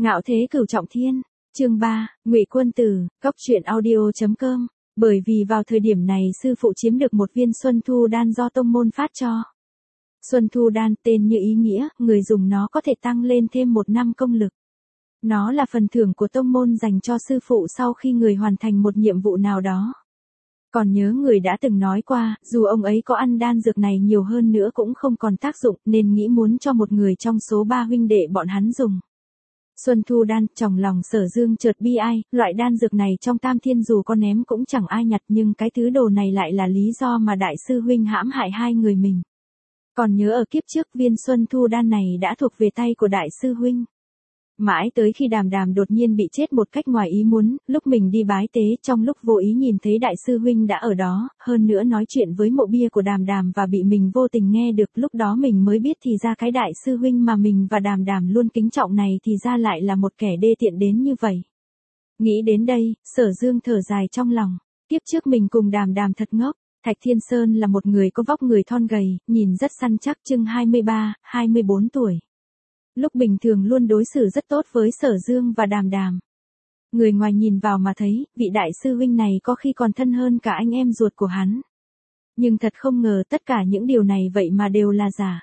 Ngạo thế cửu trọng thiên, chương 3, Ngụy Quân Tử, Cốc truyện audio.com. Bởi vì vào thời điểm này sư phụ chiếm được một viên Xuân Thu Đan do tông môn phát cho. Xuân Thu Đan tên như ý nghĩa, người dùng nó có thể tăng lên thêm 1 năm công lực. Nó là phần thưởng của tông môn dành cho sư phụ sau khi người hoàn thành một nhiệm vụ nào đó. Còn nhớ người đã từng nói qua, dù ông ấy có ăn đan dược này nhiều hơn nữa cũng không còn tác dụng nên nghĩ muốn cho một người trong số 3 huynh đệ bọn hắn dùng. Xuân Thu Đan, trong lòng Sở Dương chợt bi ai, loại đan dược này trong Tam Thiên dù có ném cũng chẳng ai nhặt nhưng cái thứ đồ này lại là lý do mà đại sư huynh hãm hại hai người mình. Còn nhớ ở kiếp trước viên Xuân Thu Đan này đã thuộc về tay của đại sư huynh. Mãi tới khi Đàm Đàm đột nhiên bị chết một cách ngoài ý muốn, lúc mình đi bái tế trong lúc vô ý nhìn thấy đại sư huynh đã ở đó, hơn nữa nói chuyện với mộ bia của Đàm Đàm và bị mình vô tình nghe được, lúc đó mình mới biết thì ra cái đại sư huynh mà mình và Đàm Đàm luôn kính trọng này thì ra lại là một kẻ đê tiện đến như vậy. Nghĩ đến đây, Sở Dương thở dài trong lòng, kiếp trước mình cùng Đàm Đàm thật ngốc. Thạch Thiên Sơn là một người có vóc người thon gầy, nhìn rất săn chắc, chừng 23, 24 tuổi. Lúc bình thường luôn đối xử rất tốt với Sở Dương và Đàm Đàm. Người ngoài nhìn vào mà thấy, vị đại sư huynh này có khi còn thân hơn cả anh em ruột của hắn. Nhưng thật không ngờ tất cả những điều này vậy mà đều là giả.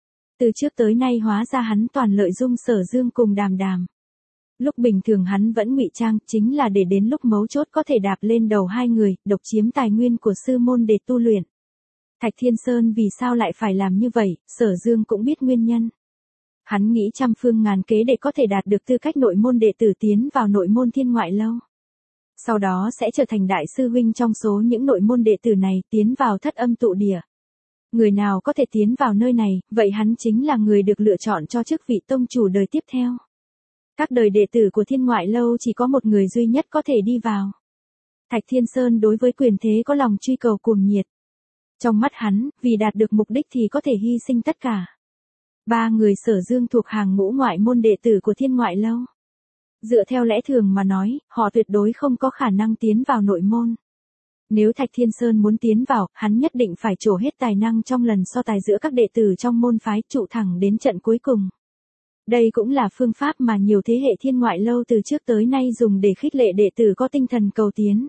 Từ trước tới nay hóa ra hắn toàn lợi dụng Sở Dương cùng Đàm Đàm. Lúc bình thường hắn vẫn ngụy trang, chính là để đến lúc mấu chốt có thể đạp lên đầu hai người, độc chiếm tài nguyên của sư môn để tu luyện. Thạch Thiên Sơn vì sao lại phải làm như vậy, Sở Dương cũng biết nguyên nhân. Hắn nghĩ trăm phương ngàn kế để có thể đạt được tư cách nội môn đệ tử tiến vào nội môn Thiên Ngoại Lâu. Sau đó sẽ trở thành đại sư huynh trong số những nội môn đệ tử này tiến vào Thất Âm Tụ Địa. Người nào có thể tiến vào nơi này, vậy hắn chính là người được lựa chọn cho chức vị tông chủ đời tiếp theo. Các đời đệ tử của Thiên Ngoại Lâu chỉ có một người duy nhất có thể đi vào. Thạch Thiên Sơn đối với quyền thế có lòng truy cầu cuồng nhiệt. Trong mắt hắn, vì đạt được mục đích thì có thể hy sinh tất cả. 3 người Sở Dương thuộc hàng ngũ ngoại môn đệ tử của Thiên Ngoại Lâu. Dựa theo lẽ thường mà nói, họ tuyệt đối không có khả năng tiến vào nội môn. Nếu Thạch Thiên Sơn muốn tiến vào, hắn nhất định phải trổ hết tài năng trong lần so tài giữa các đệ tử trong môn phái trụ thẳng đến trận cuối cùng. Đây cũng là phương pháp mà nhiều thế hệ Thiên Ngoại Lâu từ trước tới nay dùng để khích lệ đệ tử có tinh thần cầu tiến.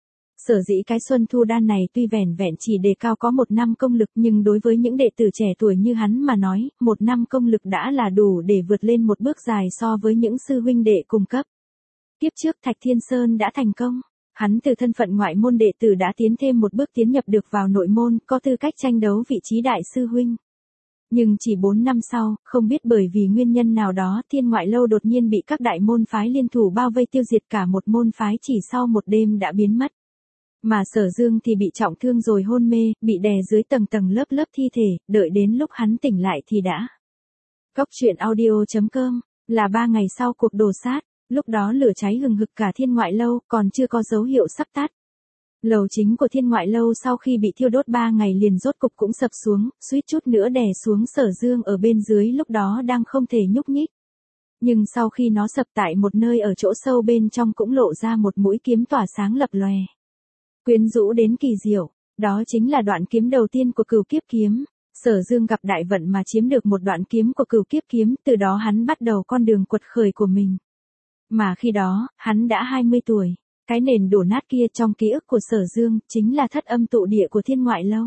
Sở dĩ cái Xuân Thu Đan này tuy vẻn vẹn chỉ đề cao có 1 năm công lực nhưng đối với những đệ tử trẻ tuổi như hắn mà nói, 1 năm công lực đã là đủ để vượt lên một bước dài so với những sư huynh đệ cùng cấp. Tiếp trước Thạch Thiên Sơn đã thành công, hắn từ thân phận ngoại môn đệ tử đã tiến thêm một bước tiến nhập được vào nội môn, có tư cách tranh đấu vị trí đại sư huynh. Nhưng chỉ 4 năm sau, không biết bởi vì nguyên nhân nào đó Thiên Ngoại Lâu đột nhiên bị các đại môn phái liên thủ bao vây tiêu diệt, cả một môn phái chỉ sau một đêm đã biến mất. Mà Sở Dương thì bị trọng thương rồi hôn mê, bị đè dưới tầng tầng lớp lớp thi thể, đợi đến lúc hắn tỉnh lại thì đã. Cốc truyện audio.com, là 3 ngày sau cuộc đồ sát, lúc đó lửa cháy hừng hực cả Thiên Ngoại Lâu, còn chưa có dấu hiệu sắp tắt. Lầu chính của Thiên Ngoại Lâu sau khi bị thiêu đốt 3 ngày liền rốt cục cũng sập xuống, suýt chút nữa đè xuống Sở Dương ở bên dưới lúc đó đang không thể nhúc nhích. Nhưng sau khi nó sập tại một nơi ở chỗ sâu bên trong cũng lộ ra một mũi kiếm tỏa sáng lập lòe. Quyến rũ đến kỳ diệu, đó chính là đoạn kiếm đầu tiên của Cửu Kiếp Kiếm. Sở Dương gặp đại vận mà chiếm được một đoạn kiếm của Cửu Kiếp Kiếm, từ đó hắn bắt đầu con đường quật khởi của mình. Mà khi đó, hắn đã 20 tuổi. Cái nền đổ nát kia trong ký ức của Sở Dương chính là Thất Âm Tụ Địa của Thiên Ngoại Lâu.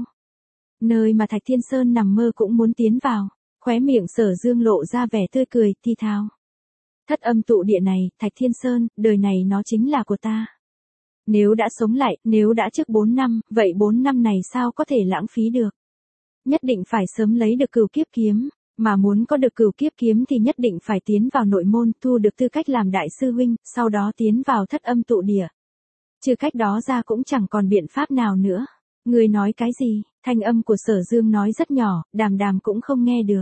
Nơi mà Thạch Thiên Sơn nằm mơ cũng muốn tiến vào, khóe miệng Sở Dương lộ ra vẻ tươi cười, thi thao. Thất Âm Tụ Địa này, Thạch Thiên Sơn, đời này nó chính là của ta. Nếu đã sống lại, nếu đã trước 4 năm, vậy 4 năm này sao có thể lãng phí được. Nhất định phải sớm lấy được Cửu Kiếp Kiếm, mà muốn có được Cửu Kiếp Kiếm thì nhất định phải tiến vào nội môn, thu được tư cách làm đại sư huynh, sau đó tiến vào Thất Âm Tụ Địa. Trừ cách đó ra cũng chẳng còn biện pháp nào nữa. Người nói cái gì? Thanh âm của Sở Dương nói rất nhỏ, Đàm Đàm cũng không nghe được.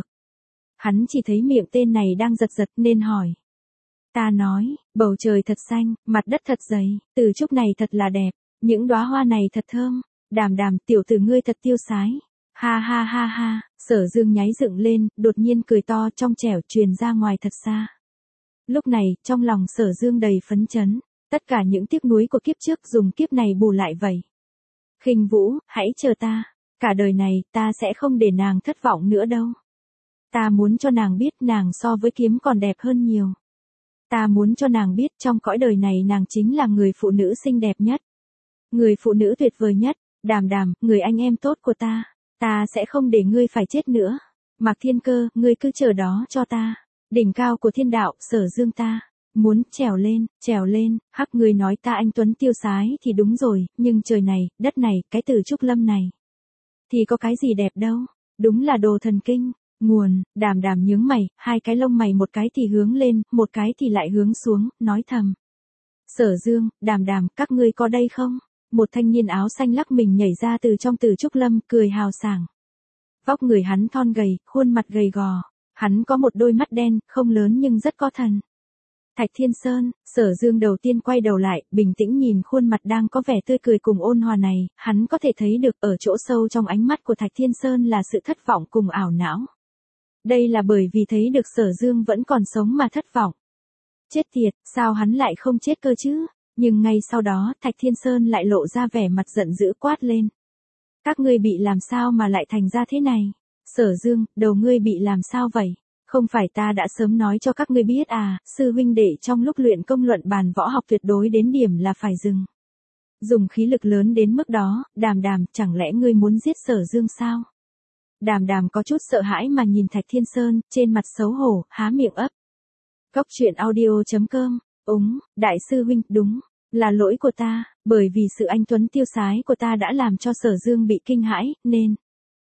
Hắn chỉ thấy miệng tên này đang giật giật nên hỏi. Ta nói, bầu trời thật xanh, mặt đất thật dày, từ trúc này thật là đẹp, những đóa hoa này thật thơm. Đàm Đàm, tiểu tử ngươi thật tiêu sái. Ha ha ha ha, Sở Dương nháy dựng lên, đột nhiên cười to trong trẻo truyền ra ngoài thật xa. Lúc này, trong lòng Sở Dương đầy phấn chấn, tất cả những tiếc nuối của kiếp trước dùng kiếp này bù lại vậy. Khinh Vũ, hãy chờ ta, cả đời này ta sẽ không để nàng thất vọng nữa đâu. Ta muốn cho nàng biết nàng so với kiếm còn đẹp hơn nhiều. Ta muốn cho nàng biết trong cõi đời này nàng chính là người phụ nữ xinh đẹp nhất. Người phụ nữ tuyệt vời nhất. Đàm Đàm, người anh em tốt của ta. Ta sẽ không để ngươi phải chết nữa. Mạc Thiên Cơ, ngươi cứ chờ đó cho ta. Đỉnh cao của thiên đạo, Sở Dương ta. Muốn trèo lên, hắc ngươi nói ta anh tuấn tiêu sái thì đúng rồi, nhưng trời này, đất này, cái từ Trúc Lâm này. Thì có cái gì đẹp đâu, đúng là đồ thần kinh. Nguồn, Đàm Đàm nhướng mày, hai cái lông mày một cái thì hướng lên, một cái thì lại hướng xuống, nói thầm. Sở Dương, Đàm Đàm, các ngươi có đây không? Một thanh niên áo xanh lắc mình nhảy ra từ trong từ Trúc Lâm, cười hào sảng. Vóc người hắn thon gầy, khuôn mặt gầy gò. Hắn có một đôi mắt đen, không lớn nhưng rất có thần. Thạch Thiên Sơn, Sở Dương đầu tiên quay đầu lại, bình tĩnh nhìn khuôn mặt đang có vẻ tươi cười cùng ôn hòa này, hắn có thể thấy được ở chỗ sâu trong ánh mắt của Thạch Thiên Sơn là sự thất vọng cùng ảo não. Đây là bởi vì thấy được Sở Dương vẫn còn sống mà thất vọng. Chết tiệt, sao hắn lại không chết cơ chứ? Nhưng ngay sau đó, Thạch Thiên Sơn lại lộ ra vẻ mặt giận dữ quát lên. Các ngươi bị làm sao mà lại thành ra thế này? Sở Dương, đầu ngươi bị làm sao vậy? Không phải ta đã sớm nói cho các ngươi biết à, sư huynh đệ trong lúc luyện công luận bàn võ học tuyệt đối đến điểm là phải dừng. Dùng khí lực lớn đến mức đó, Đàm Đàm, chẳng lẽ ngươi muốn giết Sở Dương sao? Đàm Đàm có chút sợ hãi mà nhìn Thạch Thiên Sơn, trên mặt xấu hổ, há miệng ấp. Góc truyện audio.com, đại sư huynh, đúng, là lỗi của ta, bởi vì sự anh tuấn tiêu sái của ta đã làm cho Sở Dương bị kinh hãi, nên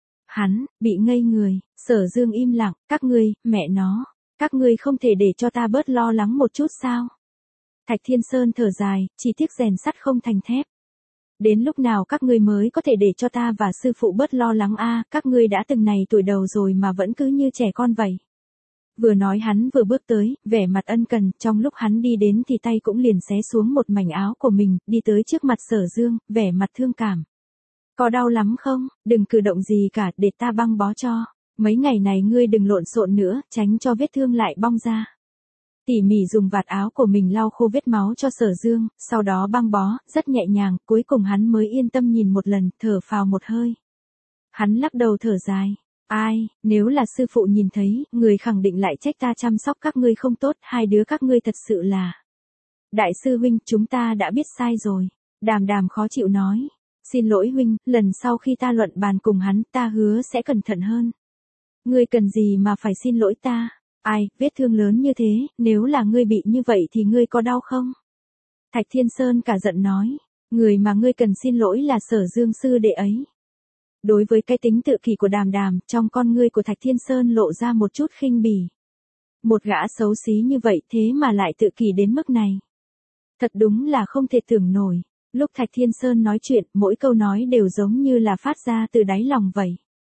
hắn bị ngây người. Sở Dương im lặng, các ngươi, mẹ nó, các ngươi không thể để cho ta bớt lo lắng một chút sao? Thạch Thiên Sơn thở dài, chỉ tiếc rèn sắt không thành thép. Đến lúc nào các ngươi mới có thể để cho ta và sư phụ bớt lo lắng a, các ngươi đã từng này tuổi đầu rồi mà vẫn cứ như trẻ con vậy. Vừa nói hắn vừa bước tới, vẻ mặt ân cần, trong lúc hắn đi đến thì tay cũng liền xé xuống một mảnh áo của mình, đi tới trước mặt Sở Dương, vẻ mặt thương cảm. Có đau lắm không? Đừng cử động gì cả, để ta băng bó cho. Mấy ngày này ngươi đừng lộn xộn nữa, tránh cho vết thương lại bong ra. Tỉ mỉ dùng vạt áo của mình lau khô vết máu cho Sở Dương, sau đó băng bó, rất nhẹ nhàng, cuối cùng hắn mới yên tâm nhìn một lần, thở phào một hơi. Hắn lắc đầu thở dài. Ai, nếu là sư phụ nhìn thấy, người khẳng định lại trách ta chăm sóc các ngươi không tốt, hai đứa các ngươi thật sự là. Đại sư huynh, chúng ta đã biết sai rồi. Đàm Đàm khó chịu nói. Xin lỗi huynh, lần sau khi ta luận bàn cùng hắn, ta hứa sẽ cẩn thận hơn. Ngươi cần gì mà phải xin lỗi ta? Ai, vết thương lớn như thế, nếu là ngươi bị như vậy thì ngươi có đau không? Thạch Thiên Sơn cả giận nói, người mà ngươi cần xin lỗi là Sở Dương sư đệ ấy. Đối với cái tính tự kỷ của Đàm Đàm, trong con ngươi của Thạch Thiên Sơn lộ ra một chút khinh bỉ. Một gã xấu xí như vậy thế mà lại tự kỷ đến mức này. Thật đúng là không thể tưởng nổi. Lúc Thạch Thiên Sơn nói chuyện, mỗi câu nói đều giống như là phát ra từ đáy lòng vậy.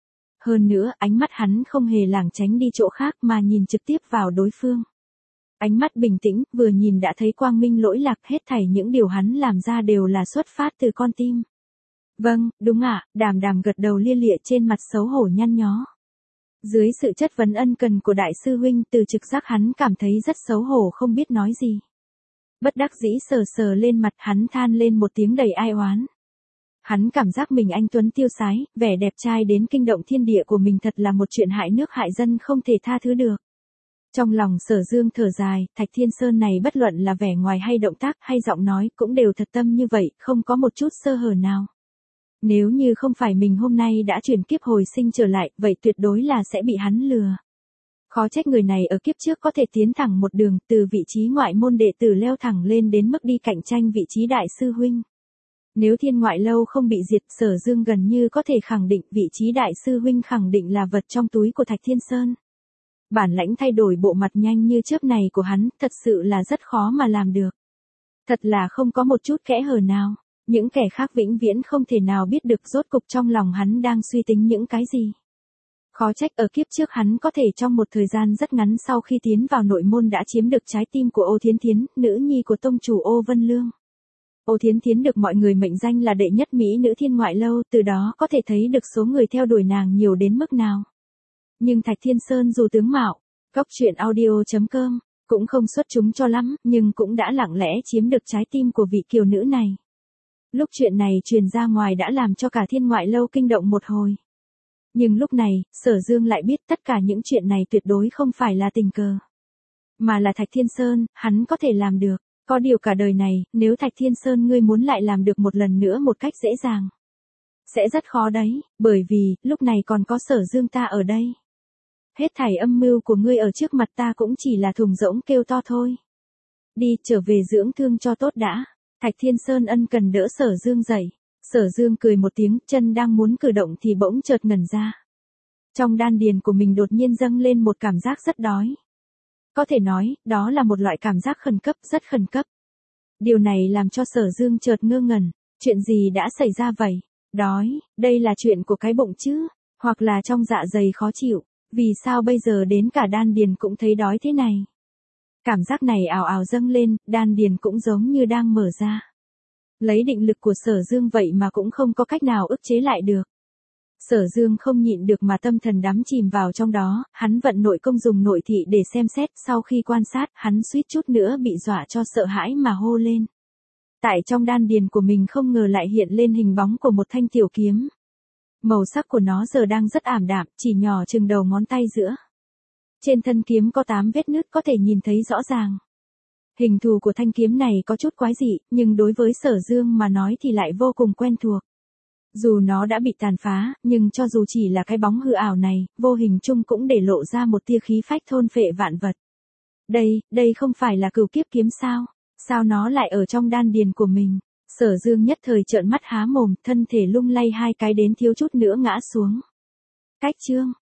Hơn nữa, ánh mắt hắn không hề lảng tránh đi chỗ khác mà nhìn trực tiếp vào đối phương. Ánh mắt bình tĩnh, vừa nhìn đã thấy quang minh lỗi lạc, hết thảy những điều hắn làm ra đều là xuất phát từ con tim. Vâng, đúng ạ, Đàm Đàm gật đầu lia lịa trên mặt xấu hổ nhăn nhó. Dưới sự chất vấn ân cần của đại sư huynh, từ trực giác hắn cảm thấy rất xấu hổ không biết nói gì. Bất đắc dĩ sờ sờ lên mặt, hắn than lên một tiếng đầy ai oán. Hắn cảm giác mình anh tuấn tiêu sái, vẻ đẹp trai đến kinh động thiên địa của mình thật là một chuyện hại nước hại dân không thể tha thứ được. Trong lòng Sở Dương thở dài, Thạch Thiên Sơn này bất luận là vẻ ngoài hay động tác hay giọng nói cũng đều thật tâm như vậy, không có một chút sơ hở nào. Nếu như không phải mình hôm nay đã chuyển kiếp hồi sinh trở lại, vậy tuyệt đối là sẽ bị hắn lừa. Khó trách người này ở kiếp trước có thể tiến thẳng một đường, từ vị trí ngoại môn đệ tử leo thẳng lên đến mức đi cạnh tranh vị trí đại sư huynh. Nếu Thiên Ngoại Lâu không bị diệt, Sở Dương gần như có thể khẳng định vị trí đại sư huynh khẳng định là vật trong túi của Thạch Thiên Sơn. Bản lãnh thay đổi bộ mặt nhanh như chớp này của hắn, thật sự là rất khó mà làm được. Thật là không có một chút kẽ hở nào. Những kẻ khác vĩnh viễn không thể nào biết được rốt cục trong lòng hắn đang suy tính những cái gì. Khó trách ở kiếp trước hắn có thể trong một thời gian rất ngắn sau khi tiến vào nội môn đã chiếm được trái tim của Ô Thiến Thiến, nữ nhi của tông chủ Ô Vân Lương. Ô Thiến Thiến được mọi người mệnh danh là đệ nhất mỹ nữ Thiên Ngoại Lâu, từ đó có thể thấy được số người theo đuổi nàng nhiều đến mức nào. Nhưng Thạch Thiên Sơn dù tướng mạo, góc truyện audio.com, cũng không xuất chúng cho lắm, nhưng cũng đã lặng lẽ chiếm được trái tim của vị kiều nữ này. Lúc chuyện này truyền ra ngoài đã làm cho cả Thiên Ngoại Lâu kinh động một hồi. Nhưng lúc này, Sở Dương lại biết tất cả những chuyện này tuyệt đối không phải là tình cờ. mà là Thạch Thiên Sơn, hắn có thể làm được. Có điều cả đời này, nếu Thạch Thiên Sơn ngươi muốn lại làm được một lần nữa một cách dễ dàng, sẽ rất khó đấy, bởi vì, lúc này còn có Sở Dương ta ở đây. Hết thảy âm mưu của ngươi ở trước mặt ta cũng chỉ là thùng rỗng kêu to thôi. Đi, trở về dưỡng thương cho tốt đã. Thạch Thiên Sơn ân cần đỡ Sở Dương dậy. Sở Dương cười một tiếng, chân đang muốn cử động thì bỗng chợt ngẩn ra. Trong đan điền của mình đột nhiên dâng lên một cảm giác rất đói. Có thể nói, đó là một loại cảm giác khẩn cấp, rất khẩn cấp. Điều này làm cho Sở Dương chợt ngơ ngẩn, chuyện gì đã xảy ra vậy? Đói, đây là chuyện của cái bụng chứ, hoặc là trong dạ dày khó chịu, vì sao bây giờ đến cả đan điền cũng thấy đói thế này? Cảm giác này ào ào dâng lên, đan điền cũng giống như đang mở ra. Lấy định lực của Sở Dương vậy mà cũng không có cách nào ức chế lại được. Sở Dương không nhịn được mà tâm thần đắm chìm vào trong đó, hắn vận nội công dùng nội thị để xem xét, sau khi quan sát, hắn suýt chút nữa bị dọa cho sợ hãi mà hô lên. Tại trong đan điền của mình không ngờ lại hiện lên hình bóng của một thanh tiểu kiếm. Màu sắc của nó giờ đang rất ảm đạm, chỉ nhỏ chừng đầu ngón tay giữa. Trên thân kiếm có 8 vết nứt có thể nhìn thấy rõ ràng. Hình thù của thanh kiếm này có chút quái dị, nhưng đối với Sở Dương mà nói thì lại vô cùng quen thuộc. Dù nó đã bị tàn phá, nhưng cho dù chỉ là cái bóng hư ảo này, vô hình chung cũng để lộ ra một tia khí phách thôn phệ vạn vật. Đây không phải là Cửu Kiếp kiếm sao? Sao nó lại ở trong đan điền của mình? Sở Dương nhất thời trợn mắt há mồm, thân thể lung lay 2 cái đến thiếu chút nữa ngã xuống. Cách chương